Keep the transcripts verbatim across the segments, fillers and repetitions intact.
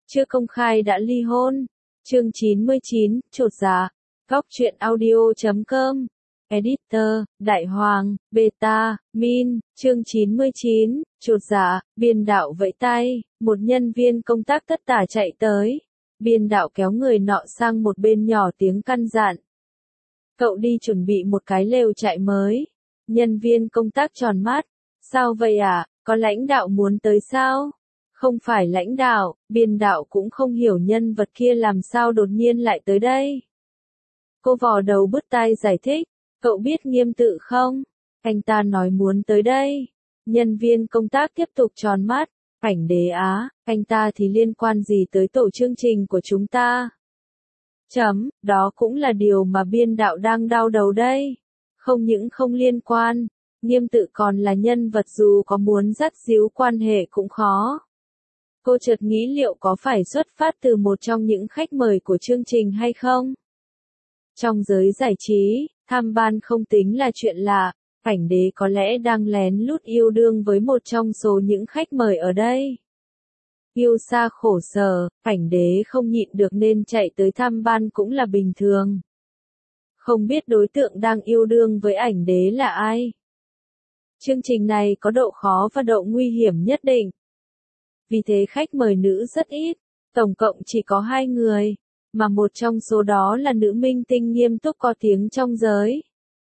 chưa công khai đã ly hôn. Chương chín mươi chín, chột dạ. Góc truyện audio chấm com. Editor, Đại Hoàng, Beta, Min, chương chín mươi chín, chột dạ, biên đạo vẫy tay, một nhân viên công tác tất tả chạy tới. Biên đạo kéo người nọ sang một bên nhỏ tiếng căn dặn. Cậu đi chuẩn bị một cái lều trại mới. Nhân viên công tác tròn mắt. Sao vậy à, có lãnh đạo muốn tới sao? Không phải lãnh đạo, biên đạo cũng không hiểu nhân vật kia làm sao đột nhiên lại tới đây. Cô vò đầu bứt tai giải thích, cậu biết Nghiêm Tự không? Anh ta nói muốn tới đây. Nhân viên công tác tiếp tục tròn mắt, Ảnh Đế á, anh ta thì liên quan gì tới tổ chương trình của chúng ta? Chấm, đó cũng là điều mà biên đạo đang đau đầu đây. Không những không liên quan, Nghiêm Tự còn là nhân vật dù có muốn dắt díu quan hệ cũng khó. Cô chợt nghĩ liệu có phải xuất phát từ một trong những khách mời của chương trình hay không? Trong giới giải trí, tham ban không tính là chuyện lạ, Ảnh Đế có lẽ đang lén lút yêu đương với một trong số những khách mời ở đây. Yêu xa khổ sở, Ảnh Đế không nhịn được nên chạy tới tham ban cũng là bình thường. Không biết đối tượng đang yêu đương với Ảnh Đế là ai? Chương trình này có độ khó và độ nguy hiểm nhất định. Vì thế khách mời nữ rất ít, tổng cộng chỉ có hai người, mà một trong số đó là nữ minh tinh nghiêm túc có tiếng trong giới.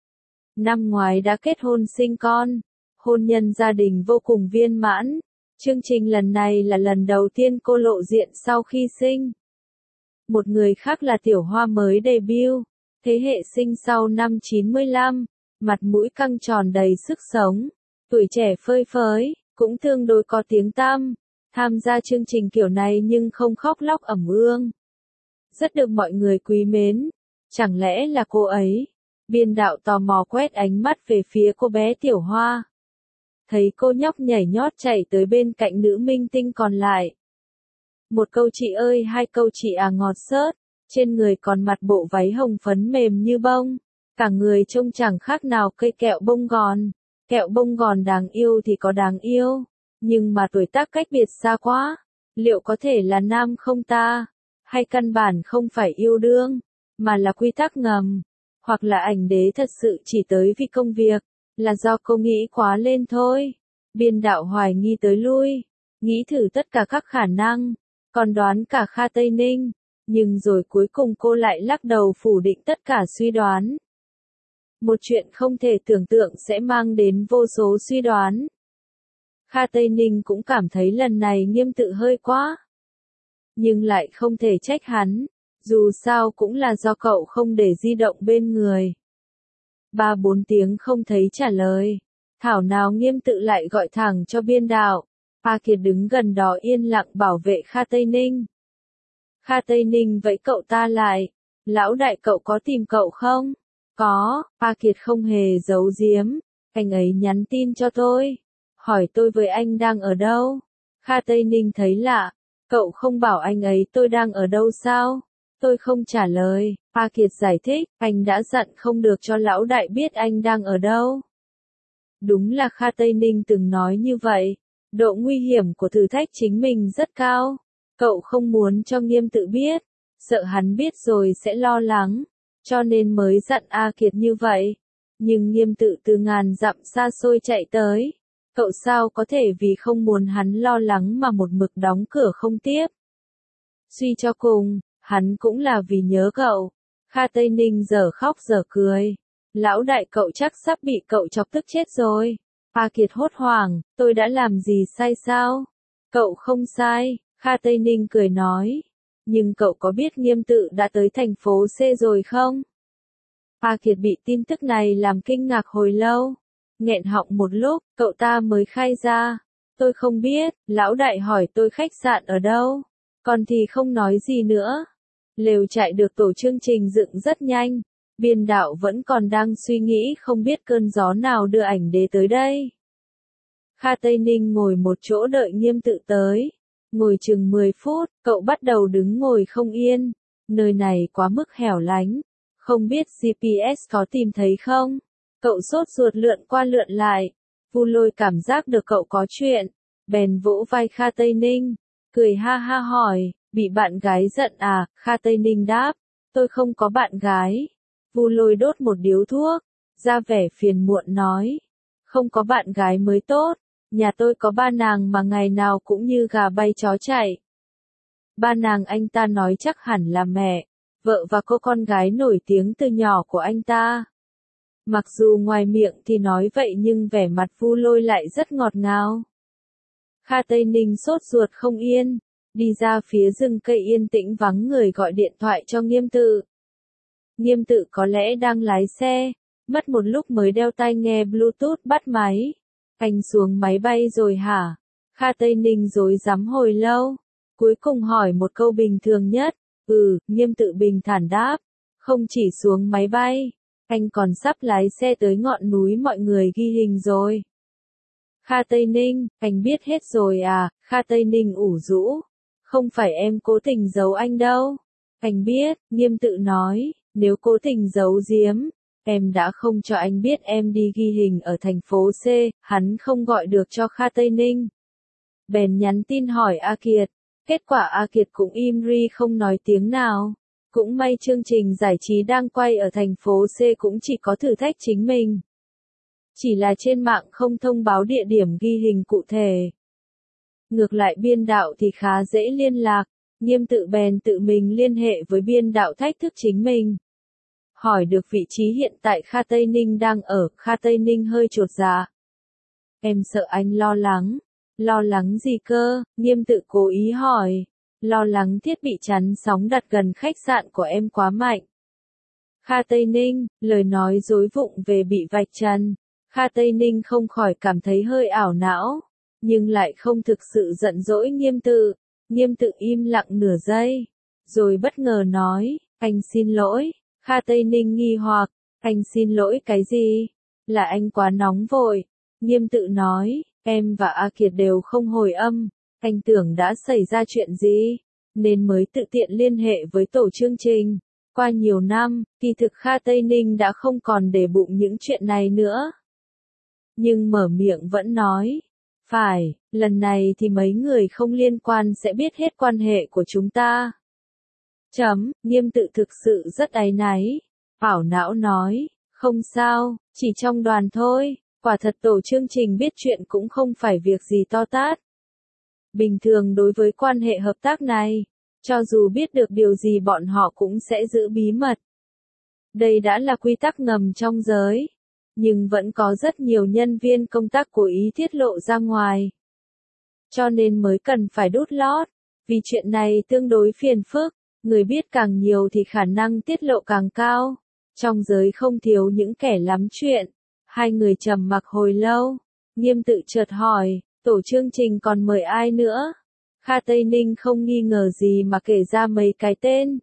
Năm ngoái đã kết hôn sinh con, hôn nhân gia đình vô cùng viên mãn. Chương trình lần này là lần đầu tiên cô lộ diện sau khi sinh. Một người khác là Tiểu Hoa mới debut, thế hệ sinh sau năm chín mươi lăm, mặt mũi căng tròn đầy sức sống, tuổi trẻ phơi phới, cũng tương đối có tiếng tăm. Tham gia chương trình kiểu này nhưng không khóc lóc ẩm ương. Rất được mọi người quý mến. Chẳng lẽ là cô ấy? Biên đạo tò mò quét ánh mắt về phía cô bé Tiểu Hoa. Thấy cô nhóc nhảy nhót chạy tới bên cạnh nữ minh tinh còn lại. Một câu chị ơi hai câu chị à ngọt xớt, trên người còn mặc bộ váy hồng phấn mềm như bông. Cả người trông chẳng khác nào cây kẹo bông gòn. Kẹo bông gòn đáng yêu thì có đáng yêu. Nhưng mà tuổi tác cách biệt xa quá, liệu có thể là nam không ta? Hay căn bản không phải yêu đương, mà là quy tắc ngầm? Hoặc là Ảnh Đế thật sự chỉ tới vì công việc, là do cô nghĩ quá lên thôi? Biên đạo hoài nghi tới lui, nghĩ thử tất cả các khả năng, còn đoán cả Kha Tây Ninh, nhưng rồi cuối cùng cô lại lắc đầu phủ định tất cả suy đoán. Một chuyện không thể tưởng tượng sẽ mang đến vô số suy đoán. Kha Tây Ninh cũng cảm thấy lần này Nghiêm Tự hơi quá. Nhưng lại không thể trách hắn, dù sao cũng là do cậu không để di động bên người. Ba bốn tiếng không thấy trả lời, thảo nào Nghiêm Tự lại gọi thẳng cho biên đạo. Pa Kiệt đứng gần đó yên lặng bảo vệ Kha Tây Ninh. Kha Tây Ninh vẫy cậu ta lại, lão đại cậu có tìm cậu không? Có, Pa Kiệt không hề giấu giếm, anh ấy nhắn tin cho tôi. Hỏi tôi với anh đang ở đâu? Kha Tây Ninh thấy lạ, cậu không bảo anh ấy tôi đang ở đâu sao? Tôi không trả lời, Pa Kiệt giải thích, anh đã dặn không được cho lão đại biết anh đang ở đâu. Đúng là Kha Tây Ninh từng nói như vậy, độ nguy hiểm của thử thách chính mình rất cao. Cậu không muốn cho Nghiêm Tự biết, sợ hắn biết rồi sẽ lo lắng, cho nên mới dặn A Kiệt như vậy. Nhưng Nghiêm Tự từ ngàn dặm xa xôi chạy tới. Cậu sao có thể vì không muốn hắn lo lắng mà một mực đóng cửa không tiếp. Suy cho cùng, hắn cũng là vì nhớ cậu. Kha Tây Ninh giờ khóc giờ cười. Lão đại cậu chắc sắp bị cậu chọc tức chết rồi. Pa Kiệt hốt hoảng, tôi đã làm gì sai sao? Cậu không sai, Kha Tây Ninh cười nói. Nhưng cậu có biết Nghiêm Tự đã tới thành phố C rồi không? Pa Kiệt bị tin tức này làm kinh ngạc hồi lâu. Nghẹn họng một lúc, cậu ta mới khai ra. Tôi không biết, lão đại hỏi tôi khách sạn ở đâu. Còn thì không nói gì nữa. Lều trại được tổ chương trình dựng rất nhanh. Biên đạo vẫn còn đang suy nghĩ không biết cơn gió nào đưa Ảnh Đế tới đây. Kha Tây Ninh ngồi một chỗ đợi Nghiêm Tự tới. Ngồi chừng mười phút, cậu bắt đầu đứng ngồi không yên. Nơi này quá mức hẻo lánh. Không biết giê pê ét có tìm thấy không? Cậu sốt ruột lượn qua lượn lại. Vu Lôi cảm giác được cậu có chuyện. Bèn vỗ vai Kha Tây Ninh. Cười ha ha hỏi, Bị bạn gái giận à? Kha Tây Ninh đáp. Tôi không có bạn gái. Vu Lôi đốt một điếu thuốc, ra vẻ phiền muộn nói. Không có bạn gái mới tốt. Nhà tôi có ba nàng mà ngày nào cũng như gà bay chó chạy. Ba nàng anh ta nói chắc hẳn là mẹ, vợ và cô con gái nổi tiếng từ nhỏ của anh ta. Mặc dù ngoài miệng thì nói vậy nhưng vẻ mặt Vu Lôi lại rất ngọt ngào. Kha Tây Ninh sốt ruột không yên, đi ra phía rừng cây yên tĩnh vắng người gọi điện thoại cho Nghiêm Tự. Nghiêm Tự có lẽ đang lái xe, mất một lúc mới đeo tai nghe Bluetooth bắt máy. Anh xuống máy bay rồi hả? Kha Tây Ninh rối rắm hồi lâu, cuối cùng hỏi một câu bình thường nhất. Ừ, Nghiêm Tự bình thản đáp. Không chỉ xuống máy bay, anh còn sắp lái xe tới ngọn núi mọi người ghi hình rồi. Kha Tây Ninh, anh biết hết rồi à? Kha Tây Ninh ủ rũ. Không phải em cố tình giấu anh đâu. Anh biết, Nghiêm Tự nói, nếu cố tình giấu giếm, em đã không cho anh biết em đi ghi hình ở thành phố C, hắn không gọi được cho Kha Tây Ninh. Bèn nhắn tin hỏi A Kiệt, kết quả A Kiệt cũng im ri không nói tiếng nào. Cũng may chương trình giải trí đang quay ở thành phố C cũng chỉ có thử thách chính mình. Chỉ là trên mạng không thông báo địa điểm ghi hình cụ thể. Ngược lại biên đạo thì khá dễ liên lạc, Nghiêm Tự bèn tự mình liên hệ với biên đạo thách thức chính mình. Hỏi được vị trí hiện tại Kha Tây Ninh đang ở, Kha Tây Ninh hơi chột dạ. Em sợ anh lo lắng. Lo lắng gì cơ? Nghiêm Tự cố ý hỏi. Lo lắng thiết bị chắn sóng đặt gần khách sạn của em quá mạnh. Kha Tây Ninh, lời nói dối vụng về bị vạch trần. Kha Tây Ninh không khỏi cảm thấy hơi ảo não, nhưng lại không thực sự giận dỗi Nghiêm Tự. Nghiêm Tự im lặng nửa giây, rồi bất ngờ nói, anh xin lỗi. Kha Tây Ninh nghi hoặc, anh xin lỗi cái gì? Là anh quá nóng vội. Nghiêm Tự nói, em và A Kiệt đều không hồi âm, anh tưởng đã xảy ra chuyện gì, nên mới tự tiện liên hệ với tổ chương trình. Qua nhiều năm, kỳ thực Kha Tây Ninh đã không còn để bụng những chuyện này nữa. Nhưng mở miệng vẫn nói, phải, lần này thì mấy người không liên quan sẽ biết hết quan hệ của chúng ta. Chấm, Nghiêm Tự thực sự rất áy náy. Ảo não nói, không sao, chỉ trong đoàn thôi, quả thật tổ chương trình biết chuyện cũng không phải việc gì to tát. Bình thường đối với quan hệ hợp tác này, cho dù biết được điều gì bọn họ cũng sẽ giữ bí mật. Đây đã là quy tắc ngầm trong giới, nhưng vẫn có rất nhiều nhân viên công tác cố ý tiết lộ ra ngoài. Cho nên mới cần phải đút lót, vì chuyện này tương đối phiền phức. Người biết càng nhiều thì khả năng tiết lộ càng cao. Trong giới không thiếu những kẻ lắm chuyện. Hai người trầm mặc hồi lâu. Nghiêm Tự chợt hỏi, tổ chương trình còn mời ai nữa? Kha Tây Ninh không nghi ngờ gì mà kể ra mấy cái tên.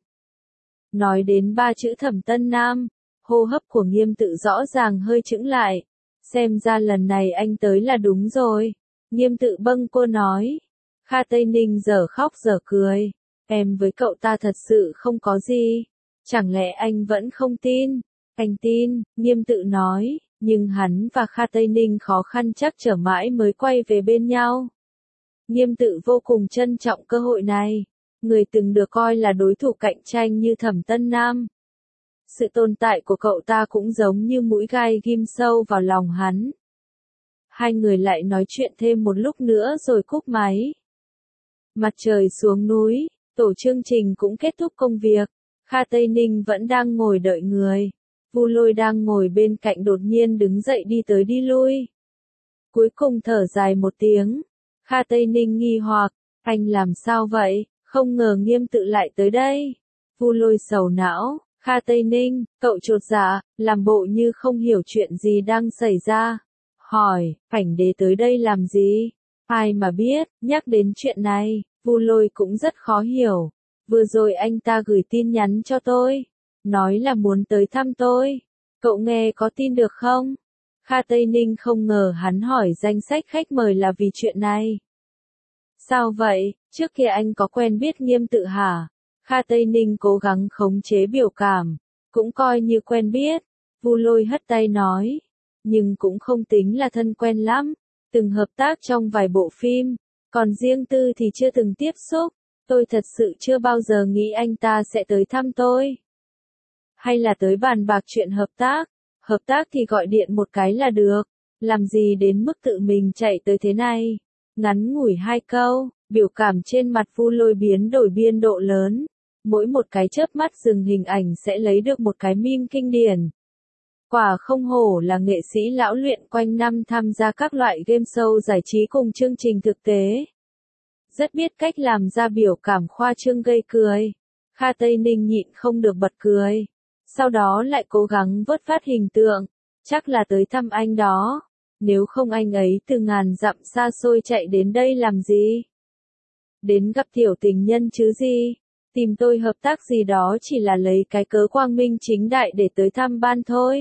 Nói đến ba chữ Thẩm Tân Nam, hô hấp của Nghiêm Tự rõ ràng hơi chững lại. Xem ra lần này anh tới là đúng rồi. Nghiêm Tự bâng quơ nói. Kha Tây Ninh dở khóc dở cười. Em với cậu ta thật sự không có gì. Chẳng lẽ anh vẫn không tin? Anh tin, Nghiêm Tự nói, nhưng hắn và Kha Tây Ninh khó khăn chắc trở mãi mới quay về bên nhau. Nghiêm Tự vô cùng trân trọng cơ hội này. Người từng được coi là đối thủ cạnh tranh như Thẩm Tân Nam. Sự tồn tại của cậu ta cũng giống như mũi gai ghim sâu vào lòng hắn. Hai người lại nói chuyện thêm một lúc nữa rồi cúp máy. Mặt trời xuống núi. Tổ chương trình cũng kết thúc công việc. Kha Tây Ninh vẫn đang ngồi đợi người. Vu Lôi đang ngồi bên cạnh đột nhiên đứng dậy đi tới đi lui. Cuối cùng thở dài một tiếng. Kha Tây Ninh nghi hoặc, anh làm sao vậy? Không ngờ Nghiêm Tự lại tới đây. Vu Lôi sầu não, Kha Tây Ninh, cậu chột dạ, làm bộ như không hiểu chuyện gì đang xảy ra. Hỏi, Cảnh Đế tới đây làm gì? Ai mà biết, nhắc đến chuyện này. Vu Lôi cũng rất khó hiểu. Vừa rồi anh ta gửi tin nhắn cho tôi. Nói là muốn tới thăm tôi. Cậu nghe có tin được không? Kha Tây Ninh không ngờ hắn hỏi danh sách khách mời là vì chuyện này. Sao vậy? Trước kia anh có quen biết Nghiêm Tự hả? Kha Tây Ninh cố gắng khống chế biểu cảm. Cũng coi như quen biết. Vu Lôi hất tay nói. Nhưng cũng không tính là thân quen lắm. Từng hợp tác trong vài bộ phim. Còn riêng tư thì chưa từng tiếp xúc. Tôi thật sự chưa bao giờ nghĩ anh ta sẽ tới thăm tôi. Hay là tới bàn bạc chuyện hợp tác. Hợp tác thì gọi điện một cái là được. Làm gì đến mức tự mình chạy tới thế này. Ngắn ngủi hai câu, biểu cảm trên mặt Vu Lôi biến đổi biên độ lớn. Mỗi một cái chớp mắt dừng hình ảnh sẽ lấy được một cái meme kinh điển. Quả không hổ là nghệ sĩ lão luyện quanh năm tham gia các loại game show giải trí cùng chương trình thực tế. Rất biết cách làm ra biểu cảm khoa trương gây cười. Kha Tây Ninh nhịn không được bật cười. Sau đó lại cố gắng vớt phát hình tượng. Chắc là tới thăm anh đó. Nếu không anh ấy từ ngàn dặm xa xôi chạy đến đây làm gì? Đến gặp tiểu tình nhân chứ gì? Tìm tôi hợp tác gì đó chỉ là lấy cái cớ quang minh chính đại để tới thăm ban thôi.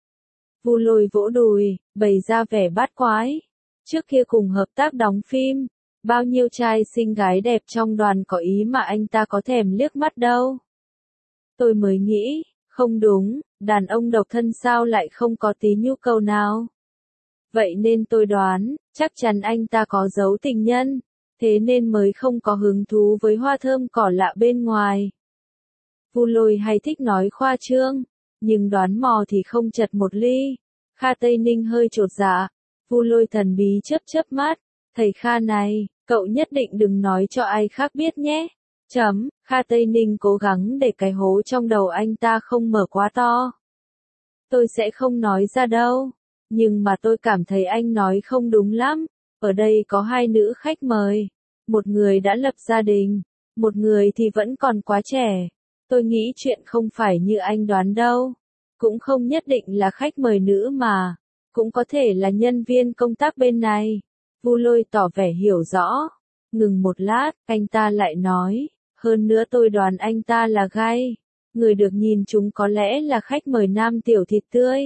Vu Lôi vỗ đùi, bày ra vẻ bát quái. Trước kia cùng hợp tác đóng phim, bao nhiêu trai xinh gái đẹp trong đoàn có ý mà anh ta có thèm liếc mắt đâu. Tôi mới nghĩ, không đúng, đàn ông độc thân sao lại không có tí nhu cầu nào. Vậy nên tôi đoán, chắc chắn anh ta có giấu tình nhân, thế nên mới không có hứng thú với hoa thơm cỏ lạ bên ngoài. Vu Lôi hay thích nói khoa trương, nhưng đoán mò thì không chật một ly. Kha Tây Ninh hơi chột dạ. Vu Lôi thần bí chớp chớp mắt. Thầy Kha này, cậu nhất định đừng nói cho ai khác biết nhé. Chấm, Kha Tây Ninh cố gắng để cái hố trong đầu anh ta không mở quá to. Tôi sẽ không nói ra đâu. Nhưng mà tôi cảm thấy anh nói không đúng lắm. Ở đây có hai nữ khách mời. Một người đã lập gia đình. Một người thì vẫn còn quá trẻ. Tôi nghĩ chuyện không phải như anh đoán đâu. Cũng không nhất định là khách mời nữ mà. Cũng có thể là nhân viên công tác bên này. Vu Lôi tỏ vẻ hiểu rõ. Ngừng một lát, anh ta lại nói. Hơn nữa tôi đoán anh ta là gay. Người được nhìn chúng có lẽ là khách mời nam tiểu thịt tươi.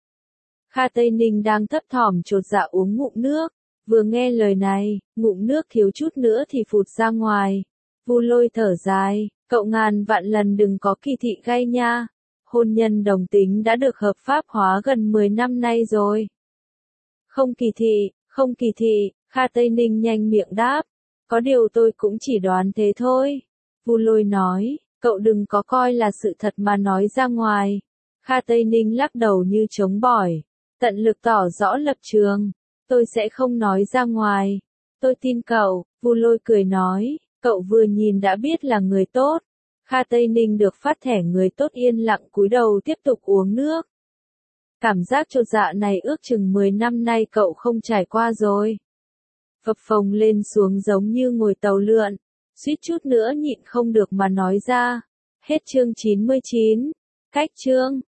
Kha Tây Ninh đang thấp thỏm chột dạ uống ngụm nước. Vừa nghe lời này, ngụm nước thiếu chút nữa thì phụt ra ngoài. Vu Lôi thở dài. Cậu ngàn vạn lần đừng có kỳ thị gay nha. Hôn nhân đồng tính đã được hợp pháp hóa gần mười năm nay rồi. Không kỳ thị, không kỳ thị, Kha Tây Ninh nhanh miệng đáp. Có điều tôi cũng chỉ đoán thế thôi. Vu Lôi nói, cậu đừng có coi là sự thật mà nói ra ngoài. Kha Tây Ninh lắc đầu như chống bỏi. Tận lực tỏ rõ lập trường. Tôi sẽ không nói ra ngoài. Tôi tin cậu, Vu Lôi cười nói. Cậu vừa nhìn đã biết là người tốt. Kha Tây Ninh được phát thẻ người tốt yên lặng cúi đầu tiếp tục uống nước. Cảm giác chột dạ này ước chừng mười năm nay cậu không trải qua rồi. Phập phồng lên xuống giống như ngồi tàu lượn. Suýt chút nữa nhịn không được mà nói ra. Hết chương chín mươi chín. Cách chương.